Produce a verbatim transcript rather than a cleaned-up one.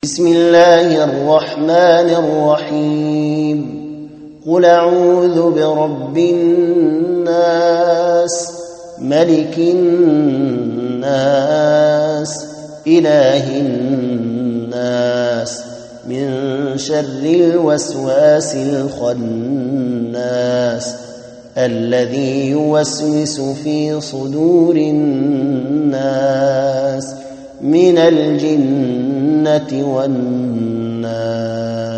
بسم الله الرحمن الرحيم قل أعوذ برب الناس ملك الناس إله الناس من شر الوسواس الخناس الذي يوسوس في صدور الناس من الجنة والناس.